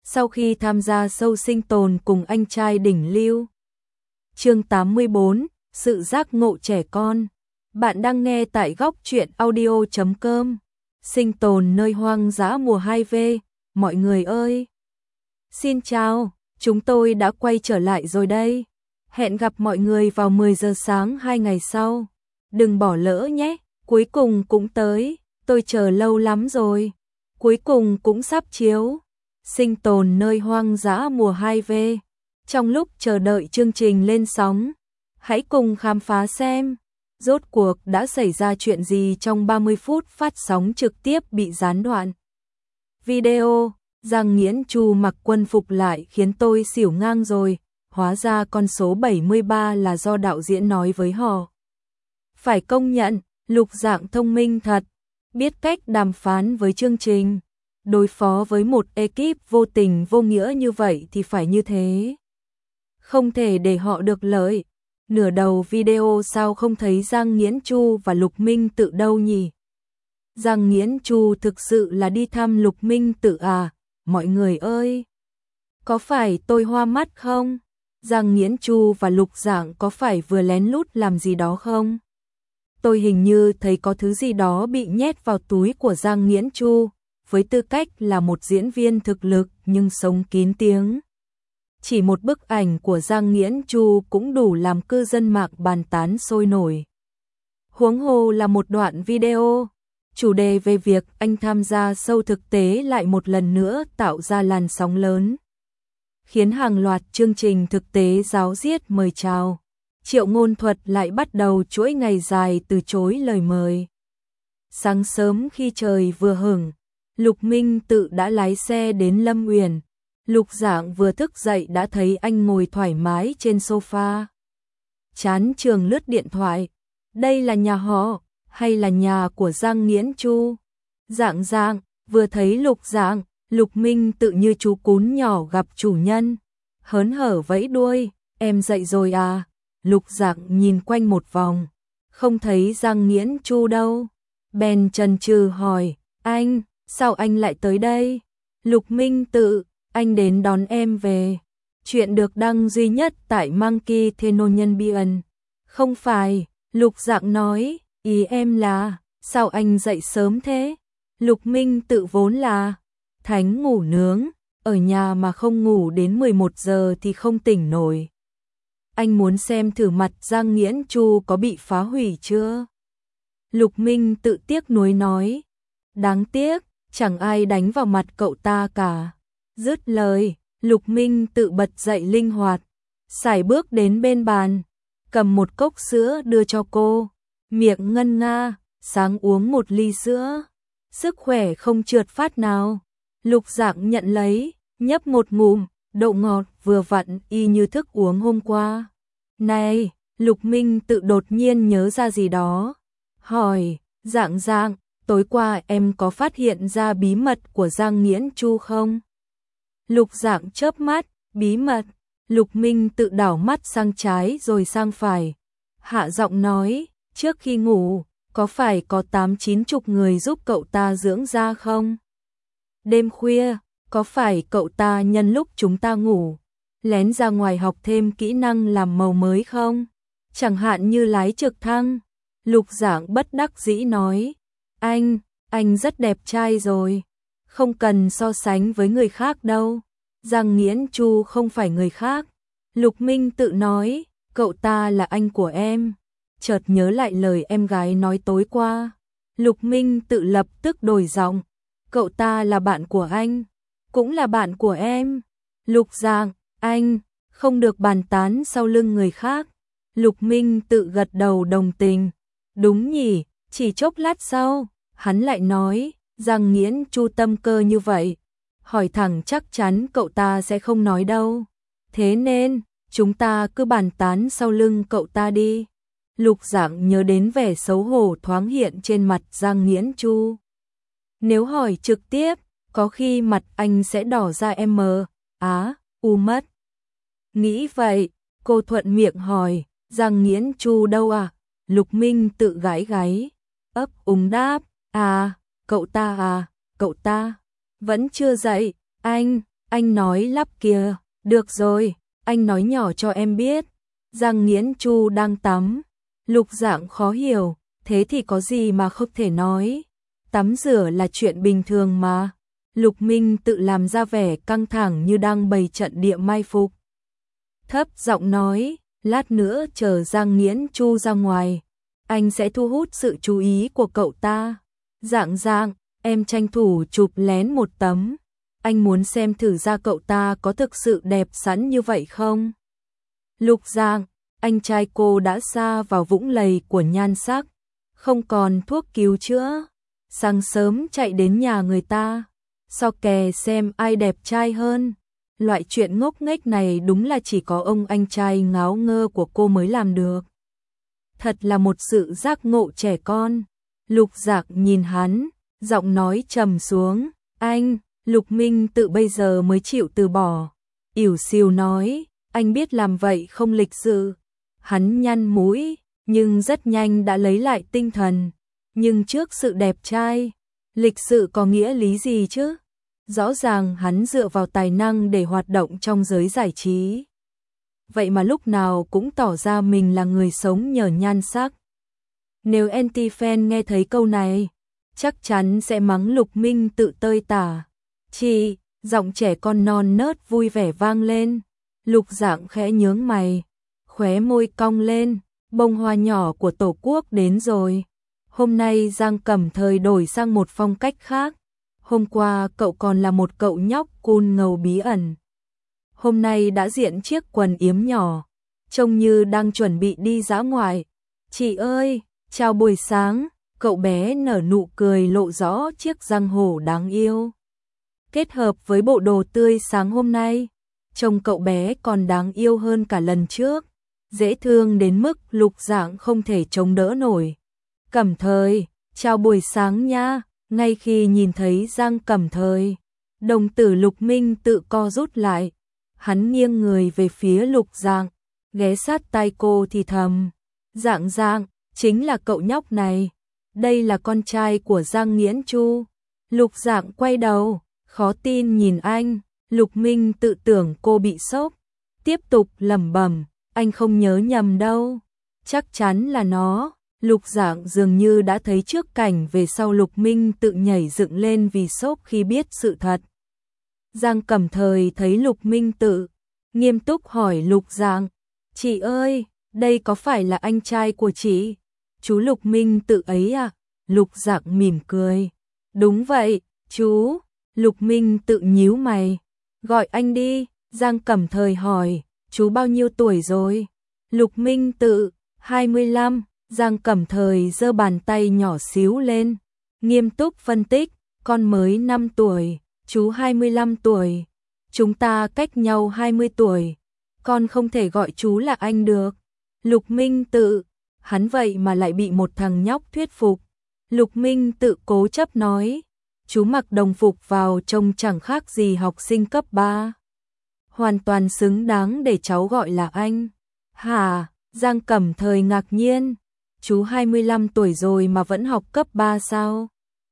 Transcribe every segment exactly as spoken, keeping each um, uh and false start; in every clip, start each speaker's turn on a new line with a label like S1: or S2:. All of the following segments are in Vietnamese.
S1: sau khi tham gia show sinh tồn cùng anh trai đỉnh lưu. Chương tám mươi bốn, sự giác ngộ trẻ con. Bạn đang nghe tại góc truyện audio chấm com. Sinh tồn nơi hoang dã mùa hai V, mọi người ơi. Xin chào, chúng tôi đã quay trở lại rồi đây. Hẹn gặp mọi người vào mười giờ sáng hai ngày sau. Đừng bỏ lỡ nhé, cuối cùng cũng tới, tôi chờ lâu lắm rồi. Cuối cùng cũng sắp chiếu. Sinh tồn nơi hoang dã mùa hai V. Trong lúc chờ đợi chương trình lên sóng, hãy cùng khám phá xem rốt cuộc đã xảy ra chuyện gì trong ba mươi phút phát sóng trực tiếp bị gián đoạn. Video, Giang Nghiễn Chu mặc quân phục lại khiến tôi xỉu ngang rồi, hóa ra con số bảy mươi ba là do đạo diễn nói với họ. Phải công nhận, Lục Dạng thông minh thật, biết cách đàm phán với chương trình. Đối phó với một ekip vô tình vô nghĩa như vậy thì phải như thế. Không thể để họ được lợi. Nửa đầu video sao không thấy Giang Nghiễn Chu và Lục Minh Tự đâu nhỉ? Giang Nghiễn Chu thực sự là đi thăm Lục Minh Tự à? Mọi người ơi! Có phải tôi hoa mắt không? Giang Nghiễn Chu và Lục Dạng có phải vừa lén lút làm gì đó không? Tôi hình như thấy có thứ gì đó bị nhét vào túi của Giang Nghiễn Chu, với tư cách là một diễn viên thực lực nhưng sống kín tiếng. Chỉ một bức ảnh của Giang Nghiễn Chu cũng đủ làm cư dân mạng bàn tán sôi nổi. Huống hồ là một đoạn video, chủ đề về việc anh tham gia show thực tế lại một lần nữa tạo ra làn sóng lớn, khiến hàng loạt chương trình thực tế ráo riết mời chào. Triệu Ngôn Thuật lại bắt đầu chuỗi ngày dài từ chối lời mời. Sáng sớm khi trời vừa hửng, Lục Minh Tự đã lái xe đến Lâm Uyển. Lục Dạng vừa thức dậy đã thấy anh ngồi thoải mái trên sofa. Chán trường lướt điện thoại. Đây là nhà họ, hay là nhà của Giang Nghiễn Chu? Dạng Dạng, vừa thấy Lục Dạng, Lục Minh Tự như chú cún nhỏ gặp chủ nhân. Hớn hở vẫy đuôi, em dậy rồi à? Lục Dạng nhìn quanh một vòng, không thấy Giang Nghiễn Chu đâu. Bèn chần chừ hỏi, anh, sao anh lại tới đây? Lục Minh Tự, anh đến đón em về. Chuyện được đăng duy nhất tại Monkey Theonomian. Không phải, Lục Dạng nói, ý em là, sao anh dậy sớm thế? Lục Minh Tự vốn là thánh ngủ nướng, ở nhà mà không ngủ đến mười một giờ thì không tỉnh nổi. Anh muốn xem thử mặt Giang Nghiễn Chu có bị phá hủy chưa? Lục Minh Tự tiếc nuối nói, đáng tiếc, chẳng ai đánh vào mặt cậu ta cả. Dứt lời, Lục Minh Tự bật dậy linh hoạt, sải bước đến bên bàn, cầm một cốc sữa đưa cho cô, miệng ngân nga, sáng uống một ly sữa, sức khỏe không trượt phát nào. Lục Dạng nhận lấy, nhấp một ngụm, độ ngọt vừa vặn y như thức uống hôm qua. Này, Lục Minh Tự đột nhiên nhớ ra gì đó, hỏi, Dạng Dạng, tối qua em có phát hiện ra bí mật của Giang Nghiễn Chu không? Lục Dạng chớp mắt, bí mật. Lục Minh Tự đảo mắt sang trái rồi sang phải, hạ giọng nói, trước khi ngủ, có phải có tám chín chục người giúp cậu ta dưỡng da không? Đêm khuya, có phải cậu ta nhân lúc chúng ta ngủ, lén ra ngoài học thêm kỹ năng làm màu mới không? Chẳng hạn như lái trực thăng. Lục Dạng bất đắc dĩ nói, anh, anh rất đẹp trai rồi, không cần so sánh với người khác đâu. Giang Nghiễn Chu không phải người khác. Lục Minh Tự nói, cậu ta là anh của em. Chợt nhớ lại lời em gái nói tối qua. Lục Minh Tự lập tức đổi giọng, cậu ta là bạn của anh, cũng là bạn của em. Lục Dạng, anh, không được bàn tán sau lưng người khác. Lục Minh Tự gật đầu đồng tình, đúng nhỉ. Chỉ chốc lát sau, hắn lại nói, Giang Nghiễn Chu tâm cơ như vậy, hỏi thẳng chắc chắn cậu ta sẽ không nói đâu. Thế nên, chúng ta cứ bàn tán sau lưng cậu ta đi. Lục Dạng nhớ đến vẻ xấu hổ thoáng hiện trên mặt Giang Nghiễn Chu. Nếu hỏi trực tiếp, có khi mặt anh sẽ đỏ ra em á, u mất. Nghĩ vậy, cô thuận miệng hỏi, Giang Nghiễn Chu đâu à? Lục Minh Tự gãi gáy, ấp úng đáp, à, cậu ta à, cậu ta vẫn chưa dậy. Anh, Anh nói lắp kìa, được rồi, anh nói nhỏ cho em biết. Giang Nghiễn Chu đang tắm. Lục Dạng khó hiểu, thế thì có gì mà không thể nói. Tắm rửa là chuyện bình thường mà. Lục Minh tự làm ra vẻ căng thẳng như đang bày trận địa mai phục. Thấp giọng nói, lát nữa chờ Giang Nghiễn Chu ra ngoài, anh sẽ thu hút sự chú ý của cậu ta. Dạng Dạng, em tranh thủ chụp lén một tấm. Anh muốn xem thử ra cậu ta có thực sự đẹp sẵn như vậy không? Lục Dạng, anh trai cô đã sa vào vũng lầy của nhan sắc, không còn thuốc cứu chữa. Sáng sớm chạy đến nhà người ta, so kè xem ai đẹp trai hơn. Loại chuyện ngốc nghếch này đúng là chỉ có ông anh trai ngáo ngơ của cô mới làm được. Thật là một sự giác ngộ trẻ con. Lục Dạng nhìn hắn, giọng nói trầm xuống, anh, Lục Minh tự bây giờ mới chịu từ bỏ. Ỉu xìu nói, anh biết làm vậy không lịch sự. Hắn nhăn mũi, nhưng rất nhanh đã lấy lại tinh thần. Nhưng trước sự đẹp trai, lịch sự có nghĩa lý gì chứ? Rõ ràng hắn dựa vào tài năng để hoạt động trong giới giải trí. Vậy mà lúc nào cũng tỏ ra mình là người sống nhờ nhan sắc. Nếu anti-fan nghe thấy câu này, chắc chắn sẽ mắng Lục Minh tự tơi tả. Chị, giọng trẻ con non nớt vui vẻ vang lên. Lục Dạng khẽ nhướng mày, khóe môi cong lên, bông hoa nhỏ của Tổ quốc đến rồi. Hôm nay Giang Cẩm Thời đổi sang một phong cách khác. Hôm qua cậu còn là một cậu nhóc cool ngầu bí ẩn. Hôm nay đã diện chiếc quần yếm nhỏ, trông như đang chuẩn bị đi dã ngoại. Chị ơi, chào buổi sáng, cậu bé nở nụ cười lộ rõ chiếc răng hổ đáng yêu. Kết hợp với bộ đồ tươi sáng hôm nay, trông cậu bé còn đáng yêu hơn cả lần trước. Dễ thương đến mức Lục Dạng không thể chống đỡ nổi. Cẩm Thời, chào buổi sáng nha. Ngay khi nhìn thấy Giang Cẩm Thời, đồng tử Lục Minh tự co rút lại. Hắn nghiêng người về phía Lục Dạng, ghé sát tai cô thì thầm. Dạng Dạng, chính là cậu nhóc này. Đây là con trai của Giang Nghiễn Chu. Lục Dạng quay đầu, khó tin nhìn anh. Lục Minh tự tưởng cô bị sốc, tiếp tục lẩm bẩm, anh không nhớ nhầm đâu. Chắc chắn là nó. Lục Dạng dường như đã thấy trước cảnh về sau Lục Minh tự nhảy dựng lên vì sốc khi biết sự thật. Giang Cẩm Thời thấy Lục Minh tự, nghiêm túc hỏi Lục Dạng, chị ơi, đây có phải là anh trai của chị? Chú Lục Minh tự ấy à? Lục Dạng mỉm cười. Đúng vậy, chú. Lục Minh tự nhíu mày. Gọi anh đi. Giang Cẩm Thời hỏi, chú bao nhiêu tuổi rồi? Lục Minh tự, hai mươi lăm. Giang Cẩm Thời giơ bàn tay nhỏ xíu lên, nghiêm túc phân tích, con mới năm tuổi, chú hai mươi lăm tuổi. Chúng ta cách nhau hai mươi tuổi, con không thể gọi chú là anh được. Lục Minh tự, hắn vậy mà lại bị một thằng nhóc thuyết phục. Lục Minh tự cố chấp nói, chú mặc đồng phục vào trông chẳng khác gì học sinh cấp ba. Hoàn toàn xứng đáng để cháu gọi là anh. Hả? Giang Cẩm Thời ngạc nhiên. Chú hai mươi lăm tuổi rồi mà vẫn học cấp ba sao?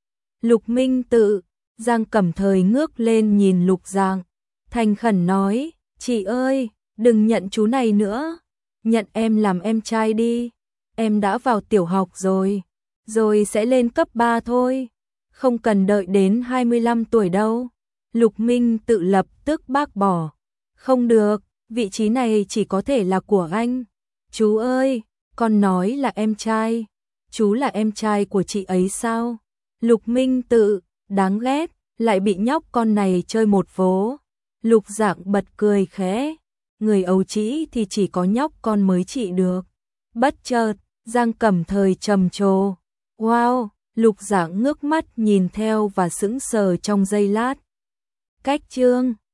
S1: Lục Minh tự, Giang Cẩm Thời ngước lên nhìn Lục Dạng, thành khẩn nói, chị ơi, đừng nhận chú này nữa, nhận em làm em trai đi, em đã vào tiểu học rồi, rồi sẽ lên cấp ba thôi, không cần đợi đến hai mươi lăm tuổi đâu. Lục Minh tự lập tức bác bỏ, không được, vị trí này chỉ có thể là của anh. Chú ơi, con nói là em trai, chú là em trai của chị ấy sao? Lục Minh tự, đáng ghét, lại bị nhóc con này chơi một vố. Lục Dạng bật cười khẽ, người ấu trĩ thì chỉ có nhóc con mới trị được. Bất chợt, Giang Cẩm Thời trầm trồ. Wow, Lục Dạng ngước mắt nhìn theo và sững sờ trong giây lát. Cách chương